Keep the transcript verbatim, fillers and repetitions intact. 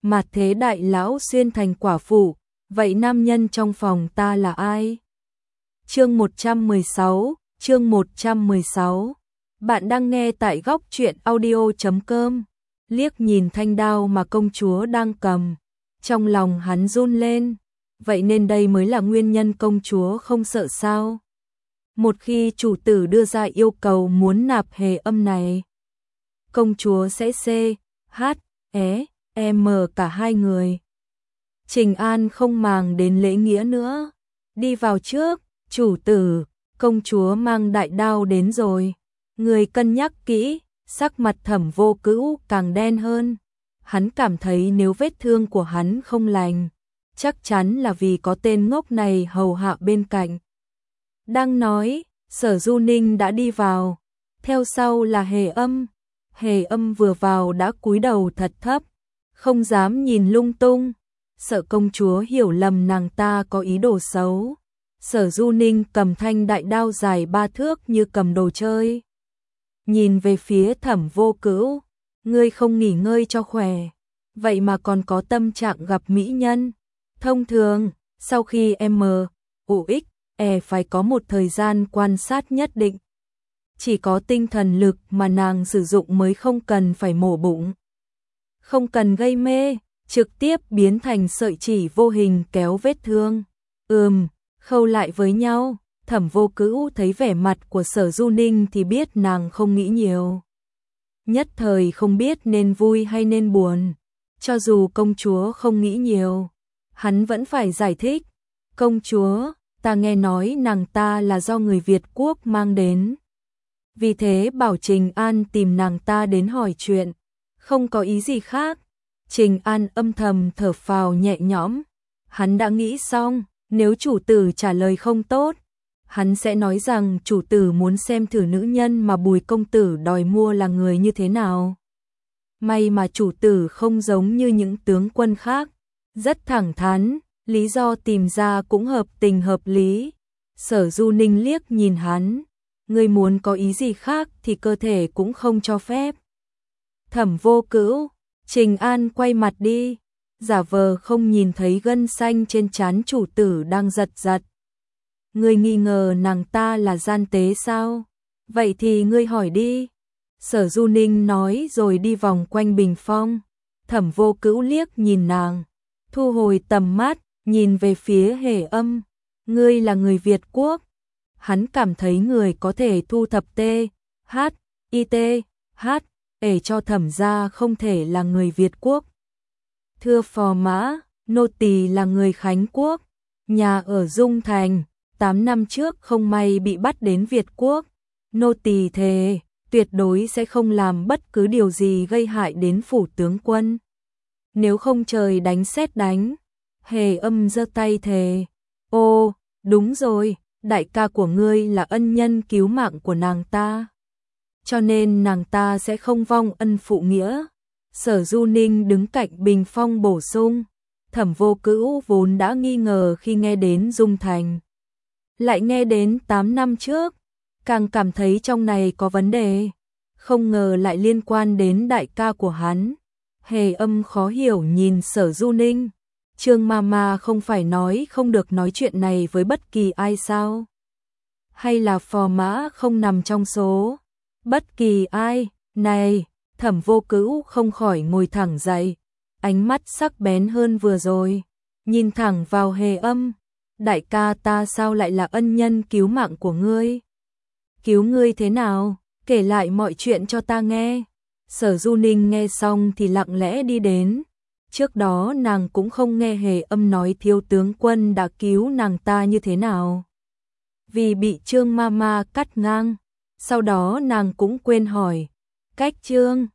mà thế đại lão xuyên thành quả phụ, vậy nam nhân trong phòng ta là ai? Chương một trăm mười sáu, chương một trăm mười sáu. Bạn đang nghe tại góc truyện audio chấm com. Liếc nhìn thanh đao mà công chúa đang cầm, trong lòng hắn run lên, vậy nên đây mới là nguyên nhân công chúa không sợ sao? Một khi chủ tử đưa ra yêu cầu muốn nạp hề âm này, công chúa sẽ C, H, E, M cả hai người. Trình An không màng đến lễ nghĩa nữa, đi vào trước, chủ tử, công chúa mang đại đao đến rồi. Người cân nhắc kỹ, sắc mặt Thẩm Vô Cữu càng đen hơn. Hắn cảm thấy nếu vết thương của hắn không lành, chắc chắn là vì có tên ngốc này hầu hạ bên cạnh. Đang nói, Sở Du Ninh đã đi vào, theo sau là Hề Âm. Hề Âm vừa vào đã cúi đầu thật thấp, không dám nhìn lung tung, sợ công chúa hiểu lầm nàng ta có ý đồ xấu. Sở Du Ninh cầm thanh đại đao dài ba thước như cầm đồ chơi, nhìn về phía Thẩm Vô Cữu, ngươi không nghỉ ngơi cho khỏe, vậy mà còn có tâm trạng gặp mỹ nhân. Thông thường, sau khi M, U X, E phải có một thời gian quan sát nhất định. Chỉ có tinh thần lực mà nàng sử dụng mới không cần phải mổ bụng, không cần gây mê, trực tiếp biến thành sợi chỉ vô hình kéo vết thương. Ừm, khâu lại với nhau. Thẩm Vô Cữu thấy vẻ mặt của Sở Du Ninh thì biết nàng không nghĩ nhiều. Nhất thời không biết nên vui hay nên buồn. Cho dù công chúa không nghĩ nhiều, hắn vẫn phải giải thích. Công chúa, ta nghe nói nàng ta là do người Việt quốc mang đến, vì thế bảo Trình An tìm nàng ta đến hỏi chuyện, không có ý gì khác. Trình An âm thầm thở phào nhẹ nhõm. Hắn đã nghĩ xong, nếu chủ tử trả lời không tốt, hắn sẽ nói rằng chủ tử muốn xem thử nữ nhân mà Bùi công tử đòi mua là người như thế nào. May mà chủ tử không giống như những tướng quân khác, rất thẳng thắn, lý do tìm ra cũng hợp tình hợp lý. Sở Du Ninh liếc nhìn hắn, ngươi muốn có ý gì khác thì cơ thể cũng không cho phép. Thẩm Vô Cữu, Trình An quay mặt đi, giả vờ không nhìn thấy gân xanh trên trán chủ tử đang giật giật. Ngươi nghi ngờ nàng ta là gian tế sao? Vậy thì ngươi hỏi đi. Sở Du Ninh nói rồi đi vòng quanh bình phong. Thẩm Vô Cữu liếc nhìn nàng, thu hồi tầm mắt, nhìn về phía Hề Âm. Ngươi là người Việt quốc. Hắn cảm thấy người có thể thu thập T, H, I T, H, để cho thẩm gia không thể là người Việt quốc. Thưa phò mã, nô tỳ là người Khánh quốc, nhà ở Dung Thành, tám năm trước không may bị bắt đến Việt quốc. Nô tỳ thề, tuyệt đối sẽ không làm bất cứ điều gì gây hại đến phủ tướng quân. Nếu không trời đánh sét đánh. Hề Âm giơ tay thề. Ô, đúng rồi, đại ca của ngươi là ân nhân cứu mạng của nàng ta, cho nên nàng ta sẽ không vong ân phụ nghĩa. Sở Du Ninh đứng cạnh bình phong bổ sung. Thẩm Vô Cữu vốn đã nghi ngờ khi nghe đến Dung Thành, lại nghe đến tám năm trước, càng cảm thấy trong này có vấn đề, không ngờ lại liên quan đến đại ca của hắn. Hề Âm khó hiểu nhìn Sở Du Ninh. Trương Mama không phải nói không được nói chuyện này với bất kỳ ai sao? Hay là phò mã không nằm trong số? Bất kỳ ai? Này, Thẩm Vô Cữu không khỏi ngồi thẳng dậy, ánh mắt sắc bén hơn vừa rồi, nhìn thẳng vào Hề Âm. Đại ca ta sao lại là ân nhân cứu mạng của ngươi? Cứu ngươi thế nào? Kể lại mọi chuyện cho ta nghe. Sở Du Ninh nghe xong thì lặng lẽ đi đến. Trước đó nàng cũng không nghe Hề Âm nói thiếu tướng quân đã cứu nàng ta như thế nào, vì bị Trương Mama cắt ngang. Sau đó nàng cũng quên hỏi, cách Trương